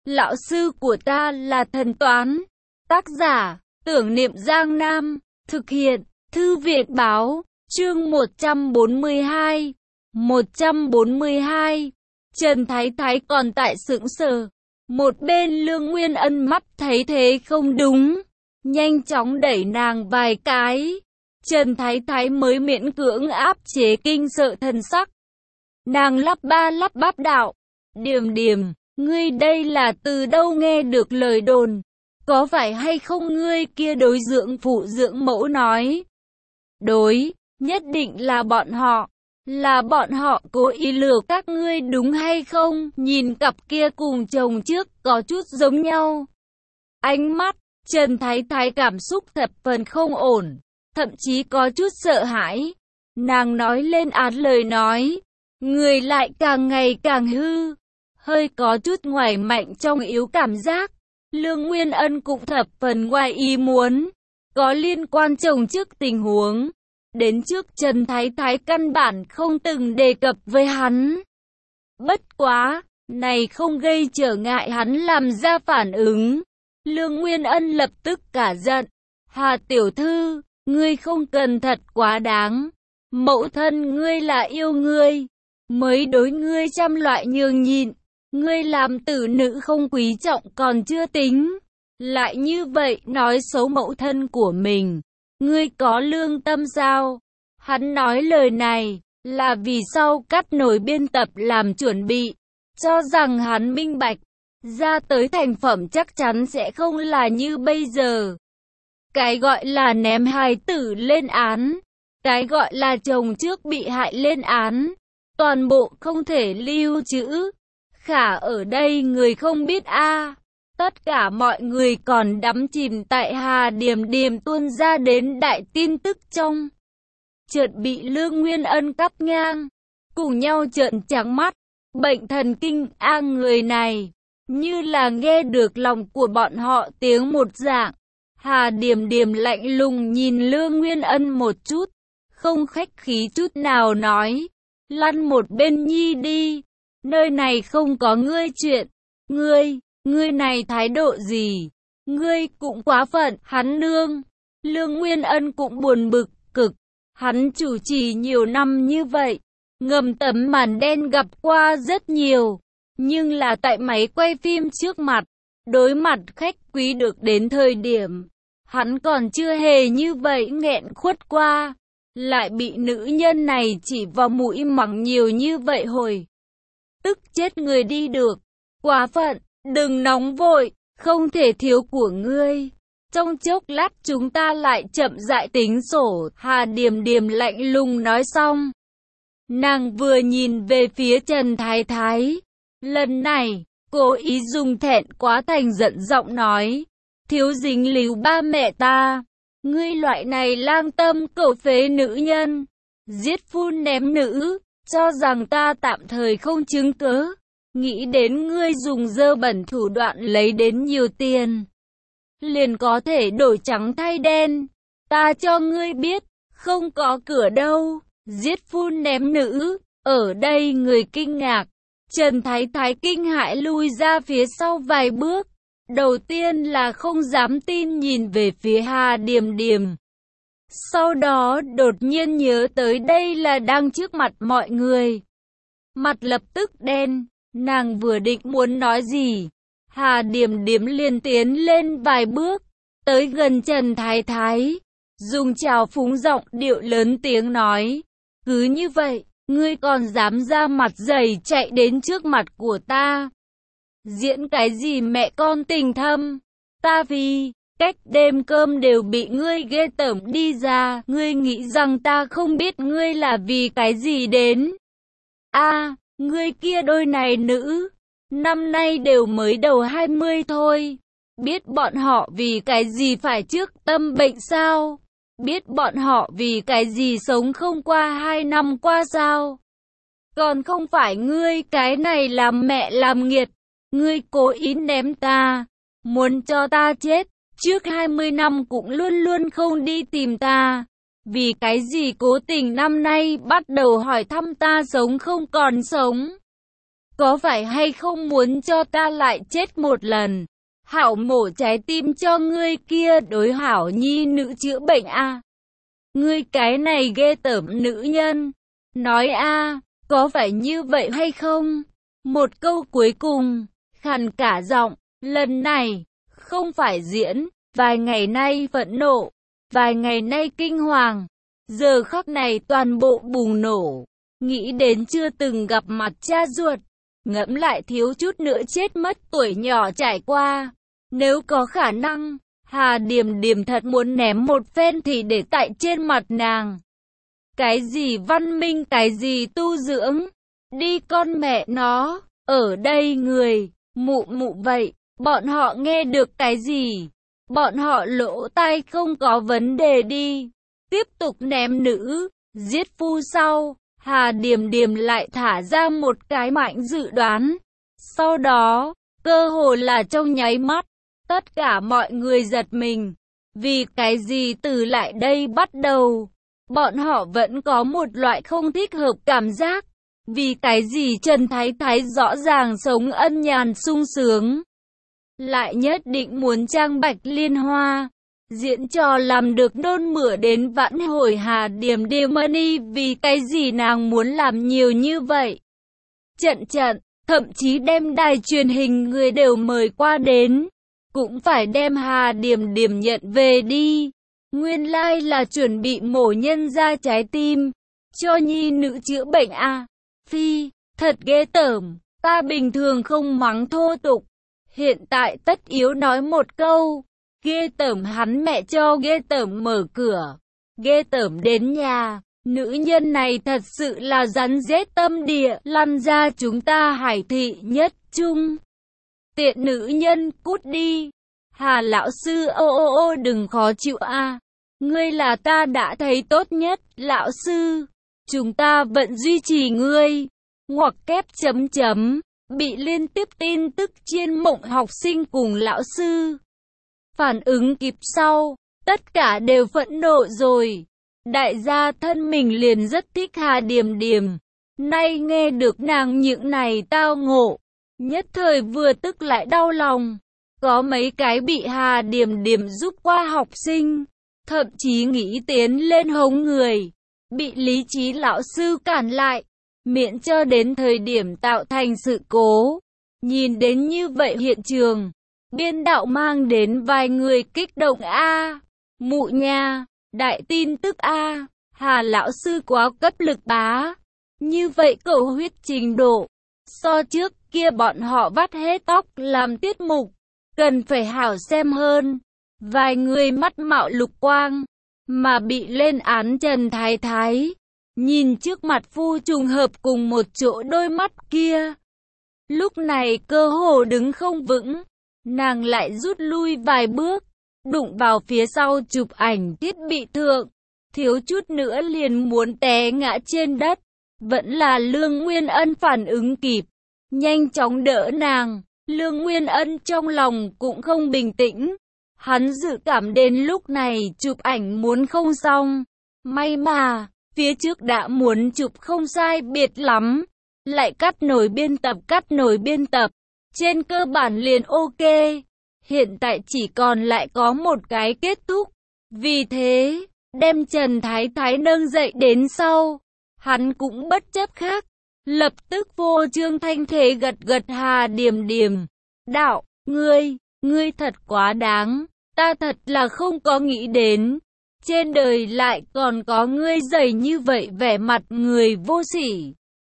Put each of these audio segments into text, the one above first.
Lão sư của ta là thần toán. Tác giả, Tưởng Niệm Giang Nam. Thực hiện, Thư viện báo. Chương 142. 142. Trần Thái Thái còn tại sững sờ. Một bên Lương Nguyên Ân mắt thấy thế không đúng, nhanh chóng đẩy nàng vài cái. Trần Thái Thái mới miễn cưỡng áp chế kinh sợ thần sắc. Nàng lắp ba lắp bắp đạo: Điềm Điềm, ngươi đây là từ đâu nghe được lời đồn? Có phải hay không ngươi kia đối dưỡng phụ dưỡng mẫu nói? Đối, nhất định là bọn họ. Là bọn họ cố ý lừa các ngươi đúng hay không? Nhìn cặp kia cùng chồng trước có chút giống nhau. Ánh mắt Trần Thái Thái cảm xúc thập phần không ổn, thậm chí có chút sợ hãi. Nàng nói lên án lời nói, người lại càng ngày càng hư, hơi có chút ngoài mạnh trong yếu cảm giác. Lương Nguyên Ân cũng thập phần ngoài ý muốn, có liên quan chồng trước tình huống. Đến trước Trần Thái Thái căn bản không từng đề cập với hắn. Bất quá, này không gây trở ngại hắn làm ra phản ứng. Lương Nguyên Ân lập tức cả giận. Hà tiểu thư, ngươi không cần thật quá đáng. Mẫu thân ngươi là yêu ngươi, mới đối ngươi trăm loại nhường nhịn. Ngươi làm tử nữ không quý trọng còn chưa tính, lại như vậy nói xấu mẫu thân của mình. Ngươi có lương tâm sao? Hắn nói lời này là vì sau cắt nổi biên tập làm chuẩn bị, cho rằng hắn minh bạch, ra tới thành phẩm chắc chắn sẽ không là như bây giờ. Cái gọi là ném hài tử lên án, cái gọi là chồng trước bị hại lên án, toàn bộ không thể lưu trữ. Khả ở đây người không biết a. Tất cả mọi người còn đắm chìm tại Hà Điềm Điềm tuôn ra đến đại tin tức trong. Chợt bị Lương Nguyên Ân cắt ngang, cùng nhau trợn trắng mắt. Bệnh thần kinh người này, như là nghe được lòng của bọn họ tiếng một dạng. Hà Điềm Điềm lạnh lùng nhìn Lương Nguyên Ân một chút, không khách khí chút nào nói: Lăn một bên nhi đi, nơi này không có ngươi chuyện. Ngươi này thái độ gì? Ngươi cũng quá phận. Hắn nương, Lương Nguyên Ân cũng buồn bực cực. Hắn chủ trì nhiều năm như vậy, ngầm tấm màn đen gặp qua rất nhiều, nhưng là tại máy quay phim trước mặt, đối mặt khách quý được đến thời điểm, hắn còn chưa hề như vậy nghẹn khuất qua, lại bị nữ nhân này chỉ vào mũi mắng nhiều như vậy hồi. Tức chết người đi được. Quá phận, đừng nóng vội, không thể thiếu của ngươi. Trong chốc lát chúng ta lại chậm rãi tính sổ. Hà Điềm Điềm lạnh lùng nói xong, nàng vừa nhìn về phía Trần Thái Thái. Lần này, cố ý dùng thẹn quá thành giận giọng nói: Thiếu dính líu ba mẹ ta. Ngươi loại này lang tâm cầu phế nữ nhân, giết phun ném nữ, cho rằng ta tạm thời không chứng cớ, nghĩ đến ngươi dùng dơ bẩn thủ đoạn lấy đến nhiều tiền, liền có thể đổi trắng thay đen. Ta cho ngươi biết, không có cửa đâu. Giết phun ném nữ. Ở đây người kinh ngạc. Trần Thái Thái kinh hãi lui ra phía sau vài bước. Đầu tiên là không dám tin nhìn về phía Hà Điềm Điềm. Sau đó đột nhiên nhớ tới đây là đang trước mặt mọi người. Mặt lập tức đen, nàng vừa định muốn nói gì, Hà Điềm Điềm liền tiến lên vài bước, tới gần Trần Thái Thái, dùng trào phúng giọng điệu lớn tiếng nói: Cứ như vậy, ngươi còn dám ra mặt dày chạy đến trước mặt của ta? Diễn cái gì mẹ con tình thâm? Ta vì cách đêm cơm đều bị ngươi ghê tởm đi ra, ngươi nghĩ rằng ta không biết ngươi là vì cái gì đến? Ngươi kia đôi này nữ, năm nay đều mới đầu 20 thôi. Biết bọn họ vì cái gì phải trước tâm bệnh sao? Biết bọn họ vì cái gì sống không qua 2 năm qua sao? Còn không phải ngươi cái này làm mẹ làm nghiệt. Ngươi cố ý ném ta, muốn cho ta chết. Trước 20 năm cũng luôn luôn không đi tìm ta. Vì cái gì cố tình năm nay bắt đầu hỏi thăm ta sống không còn sống? có phải hay không muốn cho ta lại chết một lần? Hảo mổ trái tim cho ngươi kia đối hảo nhi nữ chữa bệnh a. Ngươi cái này ghê tởm nữ nhân. Nói a, có phải như vậy hay không? Một câu cuối cùng, khàn cả giọng, lần này, không phải diễn, vài ngày nay phẫn nộ, vài ngày nay kinh hoàng, giờ khắc này toàn bộ bùng nổ, nghĩ đến chưa từng gặp mặt cha ruột, ngẫm lại thiếu chút nữa chết mất tuổi nhỏ trải qua, nếu có khả năng, Hà Điềm Điềm thật muốn ném một phen thì để tại trên mặt nàng. Cái gì văn minh, cái gì tu dưỡng, đi con mẹ nó, ở đây người, mụ mụ vậy, bọn họ nghe được cái gì? Bọn họ lỗ tai không có vấn đề đi. Tiếp tục ném nữ, giết phu sau, Hà Điềm Điềm lại thả ra một cái mạnh dự đoán. Sau đó, cơ hồ là trong nháy mắt, tất cả mọi người giật mình. Vì cái gì từ lại đây bắt đầu, bọn họ vẫn có một loại không thích hợp cảm giác. Vì cái gì Trần Thái Thái rõ ràng sống ân nhàn sung sướng, lại nhất định muốn trang bạch liên hoa, diễn trò làm được nôn mửa đến vãn hồi Hà Điềm Điềm Money, vì cái gì nàng muốn làm nhiều như vậy. Trận, thậm chí đem đài truyền hình người đều mời qua đến, cũng phải đem Hà Điềm Điềm nhận về đi. Nguyên lai là chuẩn bị mổ nhân ra trái tim, cho nhi nữ chữa bệnh à. Phi, thật ghê tởm, ta bình thường không mắng thô tục. Hiện tại tất yếu nói một câu, ghê tởm hắn mẹ cho ghê tởm mở cửa, ghê tởm đến nhà, nữ nhân này thật sự là rắn rết tâm địa, lăn ra chúng ta Hải thị nhất trung. Tiện nữ nhân cút đi, Hà lão sư ô đừng khó chịu a, ngươi là ta đã thấy tốt nhất, lão sư, chúng ta vẫn duy trì ngươi, ngoặc kép chấm chấm. Bị liên tiếp tin tức chiên mộng học sinh cùng lão sư phản ứng kịp sau, tất cả đều phẫn nộ rồi. Đại gia thân mình liền rất thích Hà Điềm Điềm, nay nghe được nàng những này tao ngộ, nhất thời vừa tức lại đau lòng. Có mấy cái bị Hà Điềm Điềm giúp qua học sinh, thậm chí nghĩ tiến lên hống người, bị lý trí lão sư cản lại, miễn cho đến thời điểm tạo thành sự cố. Nhìn đến như vậy hiện trường, biên đạo mang đến vài người kích động a. Mụ nha, đại tin tức a, Hà lão sư quá cấp lực bá. Như vậy cầu huyết trình độ, so trước kia bọn họ vắt hết tóc làm tiết mục, cần phải hảo xem hơn. Vài người mắt mạo lục quang, mà bị lên án Trần Thái Thái. Nhìn trước mặt phu trùng hợp cùng một chỗ đôi mắt kia. Lúc này cơ hồ đứng không vững, nàng lại rút lui vài bước, đụng vào phía sau chụp ảnh thiết bị thượng, thiếu chút nữa liền muốn té ngã trên đất. Vẫn là Lương Nguyên Ân phản ứng kịp, nhanh chóng đỡ nàng. Lương Nguyên Ân trong lòng cũng không bình tĩnh, hắn dự cảm đến lúc này chụp ảnh muốn không xong. May mà phía trước đã muốn chụp không sai biệt lắm, lại cắt nổi biên tập, trên cơ bản liền ok. Hiện tại chỉ còn lại có một cái kết thúc. Vì thế, đem Trần Thái Thái nâng dậy đến sau, hắn cũng bất chấp khác, lập tức vô trương thanh thế gật Hà Điềm Điềm. Đạo, ngươi thật quá đáng, ta thật là không có nghĩ đến. Trên đời lại còn có ngươi dày như vậy, vẻ mặt người vô sỉ.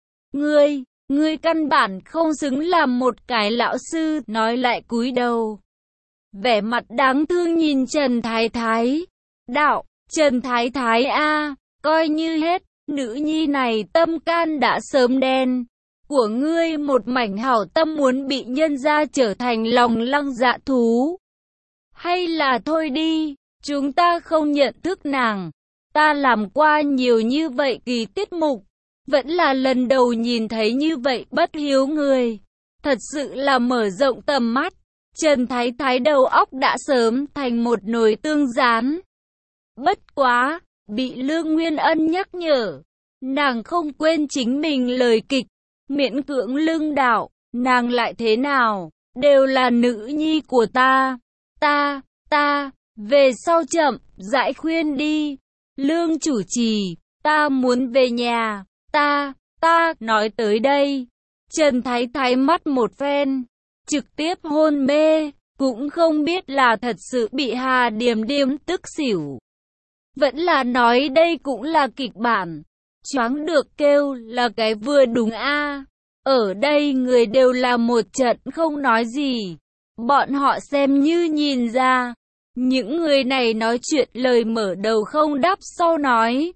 Ngươi căn bản không xứng làm một cái lão sư, nói lại cúi đầu. Vẻ mặt đáng thương nhìn Trần Thái Thái. Đạo, Trần Thái Thái a, coi như hết, nữ nhi này tâm can đã sớm đen. Của ngươi một mảnh hảo tâm muốn bị nhân ra trở thành lòng lăng dạ thú. Hay là thôi đi. Chúng ta không nhận thức nàng. Ta làm qua nhiều như vậy kỳ tiết mục, vẫn là lần đầu nhìn thấy như vậy bất hiếu người. Thật sự là mở rộng tầm mắt. Trần Thái Thái đầu óc đã sớm thành một nồi tương rán. Bất quá, bị Lương Nguyên Ân nhắc nhở, nàng không quên chính mình lời kịch. miễn cưỡng lưng đạo, nàng lại thế nào, đều là nữ nhi của ta. Ta, về sau chậm, rãi khuyên đi. Lương chủ trì, ta muốn về nhà, ta, nói tới đây. Trần Thái Thái mắt một phen, trực tiếp hôn mê, cũng không biết là thật sự bị Hà Điềm Điềm tức xỉu. Vẫn là nói đây cũng là kịch bản, choáng được kêu là cái vừa đúng a. Ở đây người đều là một trận không nói gì, bọn họ xem như nhìn ra. Những người này nói chuyện lời mở đầu không đáp sau nói.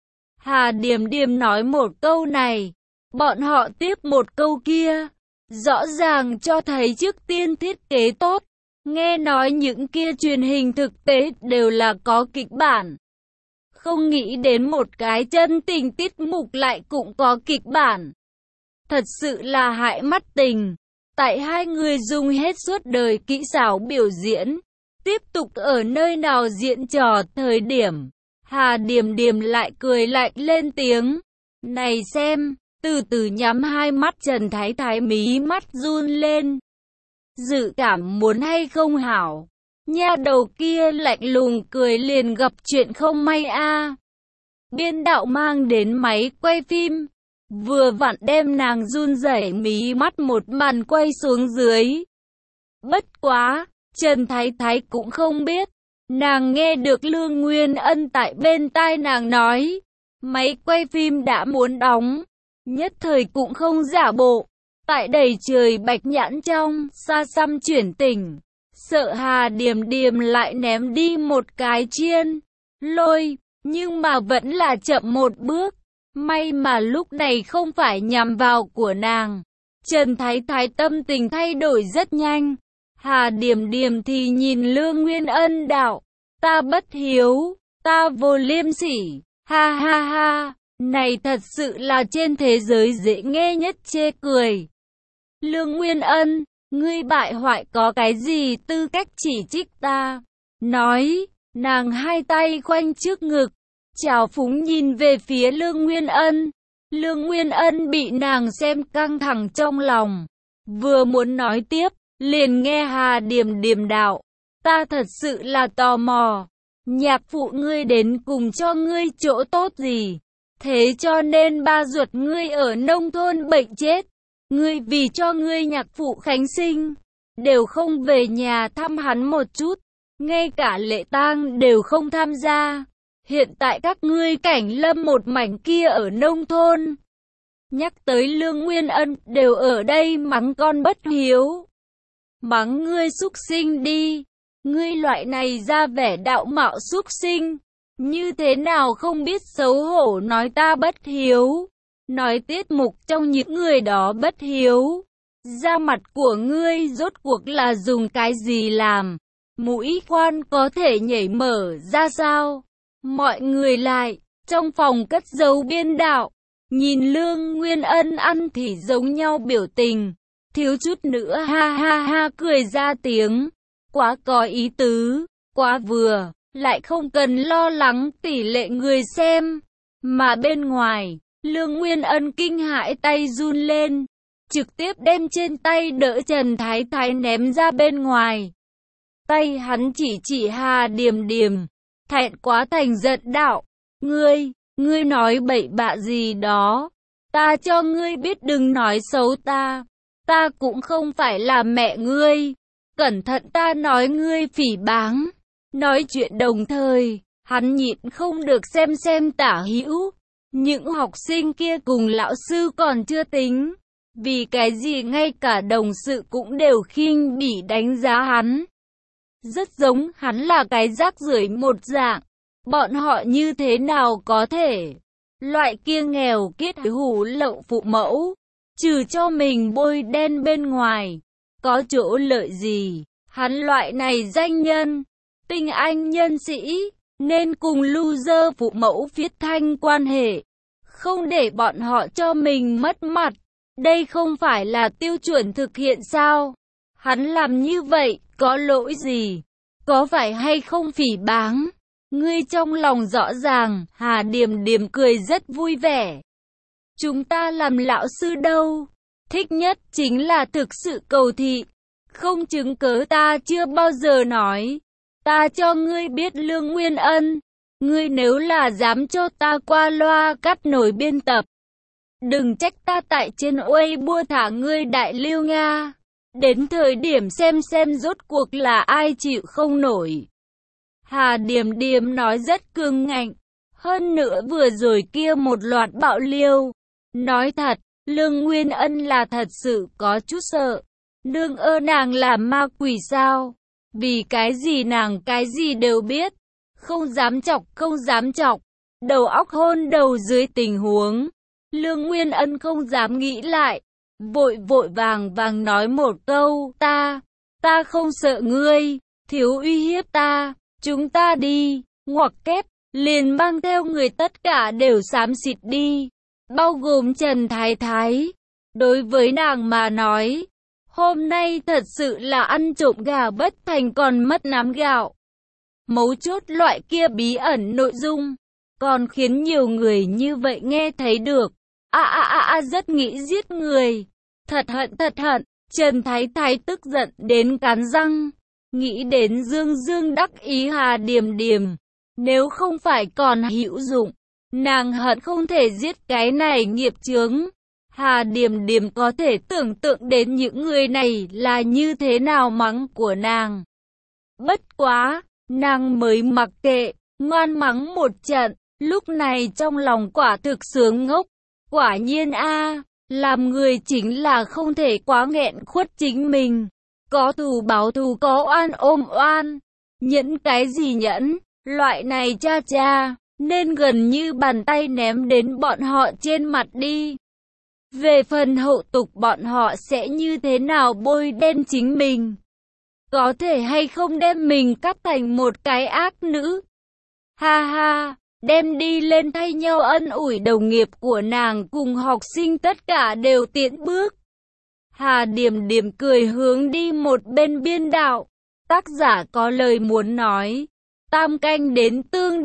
Hà Điềm Điềm nói một câu này, bọn họ tiếp một câu kia, rõ ràng cho thấy trước tiên thiết kế tốt. Nghe nói những kia truyền hình thực tế đều là có kịch bản. Không nghĩ đến một cái chân tình tiết mục lại cũng có kịch bản. Thật sự là hại mắt tình. Tại hai người dùng hết suốt đời kỹ xảo biểu diễn, tiếp tục ở nơi nào diễn trò thời điểm, Hà Điềm Điềm lại cười lạnh lên tiếng. Này xem, từ từ nhắm hai mắt Trần Thái Thái mí mắt run lên. Dự cảm muốn hay không hảo. Nha đầu kia lạnh lùng cười liền gặp chuyện không may a. Biên đạo mang đến máy quay phim, vừa vặn đem nàng run rẩy mí mắt một màn quay xuống dưới. Bất quá, Trần Thái Thái cũng không biết, nàng nghe được Lương Nguyên Ân tại bên tai nàng nói, máy quay phim đã muốn đóng, nhất thời cũng không giả bộ. Tại đầy trời bạch nhãn trong, xa xăm chuyển tình, sợ Hà Điềm Điềm lại ném đi một cái chiên lôi, nhưng mà vẫn là chậm một bước. May mà lúc này không phải nhằm vào của nàng. Trần Thái Thái tâm tình thay đổi rất nhanh. Hà Điềm Điềm thì nhìn Lương Nguyên Ân đạo, ta bất hiếu, ta vô liêm sỉ, ha ha ha, này thật sự là trên thế giới dễ nghe nhất chê cười. Lương Nguyên Ân, ngươi bại hoại có cái gì tư cách chỉ trích ta? Nói, nàng hai tay khoanh trước ngực, trào phúng nhìn về phía Lương Nguyên Ân. Lương Nguyên Ân bị nàng xem căng thẳng trong lòng, vừa muốn nói tiếp, liền nghe Hà Điềm Điềm đạo, ta thật sự là tò mò, nhạc phụ ngươi đến cùng cho ngươi chỗ tốt gì? Thế cho nên ba ruột ngươi ở nông thôn bệnh chết, ngươi vì cho ngươi nhạc phụ khánh sinh, đều không về nhà thăm hắn một chút, ngay cả lễ tang đều không tham gia. Hiện tại các ngươi cảnh lâm một mảnh kia ở nông thôn. Nhắc tới Lương Nguyên Ân đều ở đây mắng con bất hiếu. Mắng ngươi súc sinh đi. Ngươi loại này ra vẻ đạo mạo súc sinh. Như thế nào không biết xấu hổ nói ta bất hiếu. Nói tiết mục trong những người đó bất hiếu. Da mặt của ngươi rốt cuộc là dùng cái gì làm? Mũi khoan có thể nhảy mở ra sao? Mọi người lại, trong phòng cất giấu biên đạo, nhìn Lương Nguyên Ân ăn thì giống nhau biểu tình, thiếu chút nữa ha ha ha cười ra tiếng, quá có ý tứ, quá vừa, lại không cần lo lắng tỷ lệ người xem, mà bên ngoài, Lương Nguyên Ân kinh hãi tay run lên, trực tiếp đem trên tay đỡ Trần Thái Thái ném ra bên ngoài. Tay hắn chỉ Hà Điềm Điềm. Thẹn quá thành giận đạo, ngươi nói bậy bạ gì đó, ta cho ngươi biết đừng nói xấu ta cũng không phải là mẹ ngươi, cẩn thận ta nói ngươi phỉ báng. Nói chuyện đồng thời, hắn nhịn không được xem tả hữu, những học sinh kia cùng lão sư còn chưa tính, vì cái gì ngay cả đồng sự cũng đều khinh bỉ đánh giá hắn. Rất giống hắn là cái rác rưởi một dạng. Bọn họ như thế nào có thể? Loại kia nghèo kiết hủ lậu phụ mẫu, trừ cho mình bôi đen bên ngoài, có chỗ lợi gì? Hắn loại này danh nhân, tinh anh nhân sĩ, nên cùng loser phụ mẫu viết thanh quan hệ, không để bọn họ cho mình mất mặt. Đây không phải là tiêu chuẩn thực hiện sao? Hắn làm như vậy, có lỗi gì? Có phải hay không phỉ báng? Ngươi trong lòng rõ ràng, Hà Điềm Điềm cười rất vui vẻ. Chúng ta làm lão sư đâu. Thích nhất chính là thực sự cầu thị. Không chứng cớ ta chưa bao giờ nói. Ta cho ngươi biết Lương Nguyên Ân. Ngươi nếu là dám cho ta qua loa cắt nổi biên tập. Đừng trách ta tại trên Weibo thả ngươi đại lưu Nga. Đến thời điểm xem rốt cuộc là ai chịu không nổi. Hà Điềm Điềm nói rất cứng ngạnh. Hơn nữa vừa rồi kia một loạt bạo liêu. Nói thật, Lương Nguyên Ân là thật sự có chút sợ. Nương ơ, nàng là ma quỷ sao? Vì cái gì nàng cái gì đều biết. Không dám chọc. Đầu óc hôn đầu dưới tình huống. Lương Nguyên Ân không dám nghĩ lại. Vội vàng nói một câu. Ta không sợ ngươi. Thiếu uy hiếp ta. Chúng ta đi. Ngoặc kép. Liền mang theo người tất cả đều xám xịt đi. Bao gồm Trần Thái Thái. Đối với nàng mà nói, hôm nay thật sự là ăn trộm gà bất thành còn mất nắm gạo. Mấu chốt loại kia bí ẩn nội dung, còn khiến nhiều người như vậy nghe thấy được. Rất nghĩ giết người. Thật hận. Trần Thái Thái tức giận đến cắn răng. Nghĩ đến Dương đắc ý Hà Điềm Điềm. Nếu không phải còn hữu dụng, nàng hận không thể giết cái này nghiệp chướng. Hà Điềm Điềm có thể tưởng tượng đến những người này là như thế nào mắng của nàng. Bất quá, nàng mới mặc kệ, ngoan mắng một trận, lúc này trong lòng quả thực sướng ngốc. Quả nhiên làm người chính là không thể quá nghẹn khuất chính mình. Có thù báo thù, có oan ôm oan. Nhẫn cái gì nhẫn, loại này cha, nên gần như bàn tay ném đến bọn họ trên mặt đi. Về phần hậu tục bọn họ sẽ như thế nào bôi đen chính mình. Có thể hay không đem mình cắt thành một cái ác nữ. Ha, đem đi lên thay nhau ân ủi đồng nghiệp của nàng cùng học sinh tất cả đều tiện bước. Hà Điềm Điềm cười hướng đi một bên biên đạo. Tác giả có lời muốn nói. Tam canh đến tương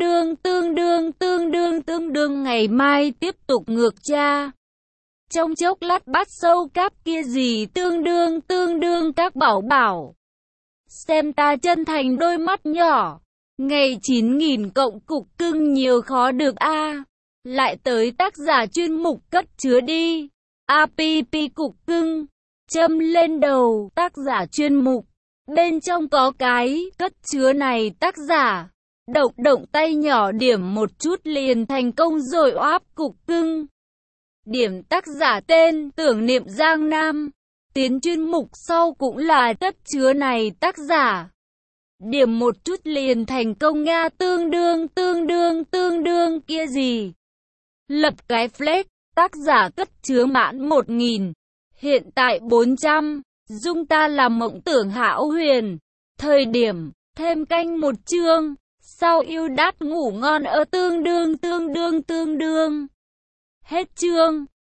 đương ngày mai tiếp tục ngược cha. Trong chốc lát bắt sâu cáp kia gì tương đương các bảo. Xem ta chân thành đôi mắt nhỏ. Ngày 9.000 cộng cục cưng nhiều khó được Lại tới tác giả chuyên mục cất chứa đi. App cục cưng. Châm lên đầu tác giả chuyên mục. Bên trong có cái cất chứa này tác giả. Động tay nhỏ điểm một chút liền thành công rồi oáp cục cưng. Điểm tác giả tên tưởng niệm Giang Nam. Tiến chuyên mục sau cũng là cất chứa này tác giả. Điểm một chút liền thành công Nga tương đương kia gì. Lập cái flag, tác giả cất chứa mãn 1.000. Hiện tại 400. Dung ta là mộng tưởng hão huyền. Thời điểm, thêm canh một chương. Sau yêu đát ngủ ngon ở tương đương. Hết chương.